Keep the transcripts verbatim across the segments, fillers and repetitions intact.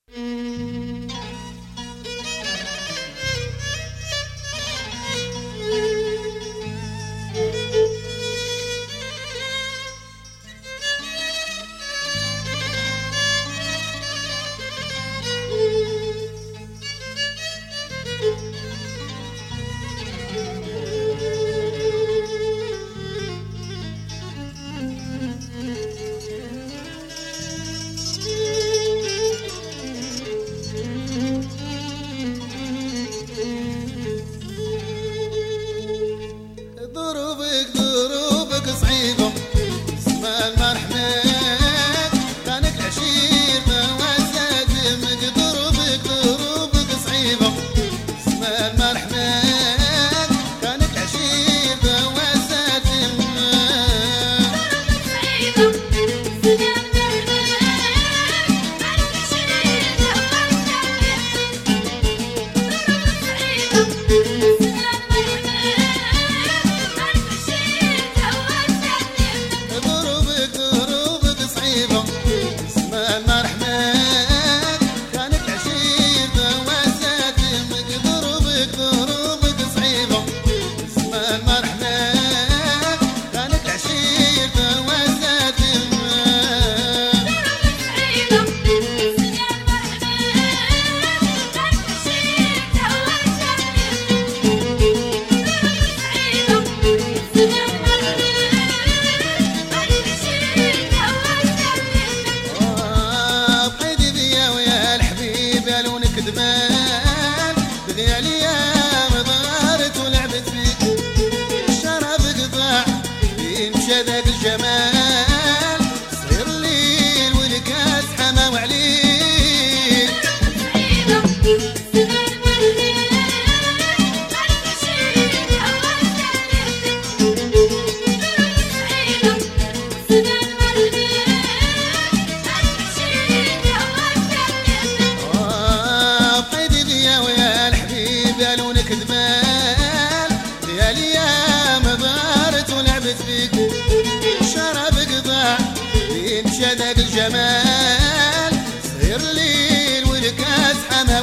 الجمال صير ليل والكاس حما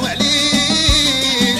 وعليل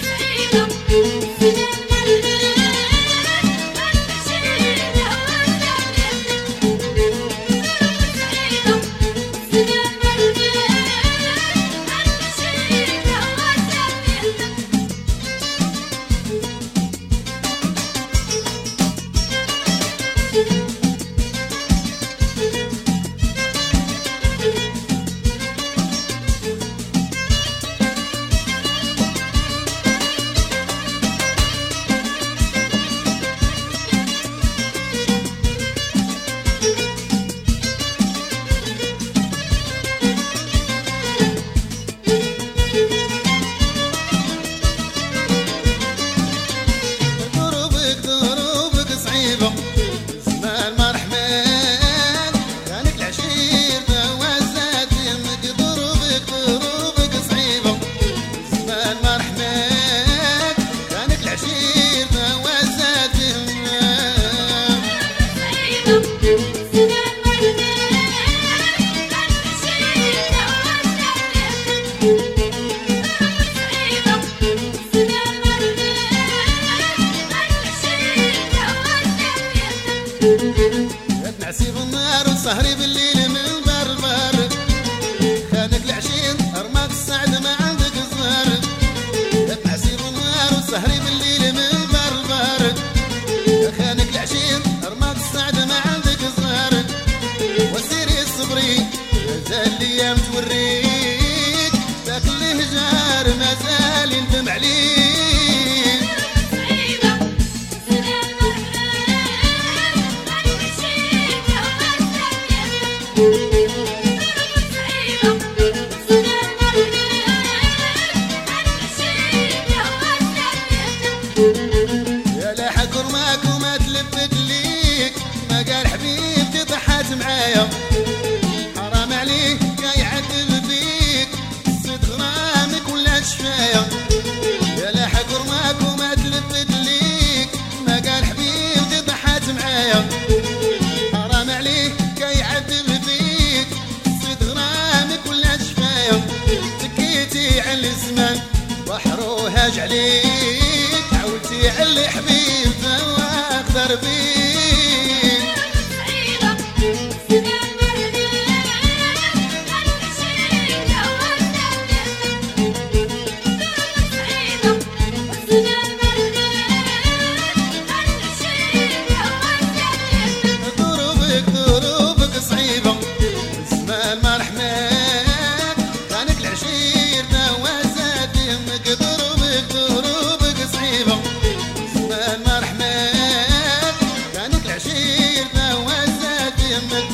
نعسي بالنار وسهري بالليل من بربر خانك العشير ارماك السعد ما عندك الزهر نعسي بالنار وسهري بالليل من بربر خانك العشير ارماك السعد ما عندك الزهر وسيري صبري مازال الايام توريك ذاك الهجار مازال يندم عليك يا لا حكر معاك وما تلفت ليك ما قال حبيبتي ضحات معايا حرام عليك جاي المغربين ضروبك ضروبك صعيبة اسمها المرحمات كانك العشير نوازات يمك ضروبك ضروبك صعيبة اسمها المرحمات كانك العشير نوازات يمك